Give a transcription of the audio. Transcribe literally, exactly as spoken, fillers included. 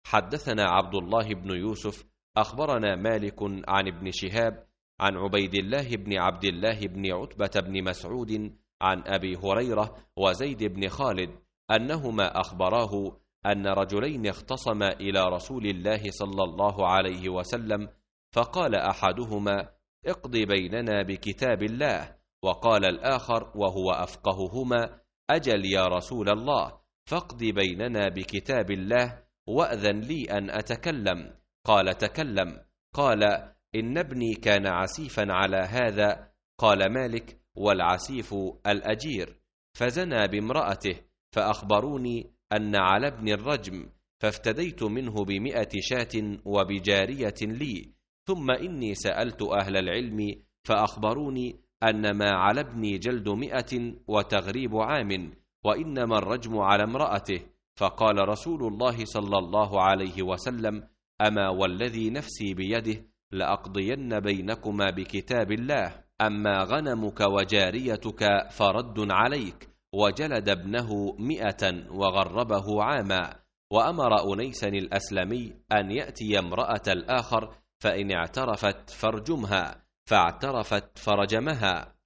حدثنا عبد الله بن يوسف أخبرنا مالك عن ابن شهاب عن عبيد الله بن عبد الله بن عتبة بن مسعود عن أبي هريرة وزيد بن خالد أنهما أخبراه أن رجلين اختصما إلى رسول الله صلى الله عليه وسلم، فقال أحدهما: اقض بيننا بكتاب الله، وقال الآخر وهو أفقههما: أجل يا رسول الله، فاقض بيننا بكتاب الله وأذن لي أن أتكلم. قال: تكلم. قال: إن ابني كان عسيفا على هذا. قال مالك: والعسيف الأجير. فزنى بامرأته، فأخبروني أن على ابن الرجم، فافتديت منه بمئة شاة وبجارية لي. ثم إني سألت أهل العلم فأخبروني أن ما على ابني جلد مئة وتغريب عام، وإنما الرجم على امرأته. فقال رسول الله صلى الله عليه وسلم: أما والذي نفسي بيده لأقضين بينكما بكتاب الله. أما غنمك وجاريتك فرد عليك. وجلد ابنه مئة وغربه عاما. وأمر أنيسا الأسلمي أن يأتي امرأة الآخر، فإن اعترفت فارجمها، فاعترفت فرجمها.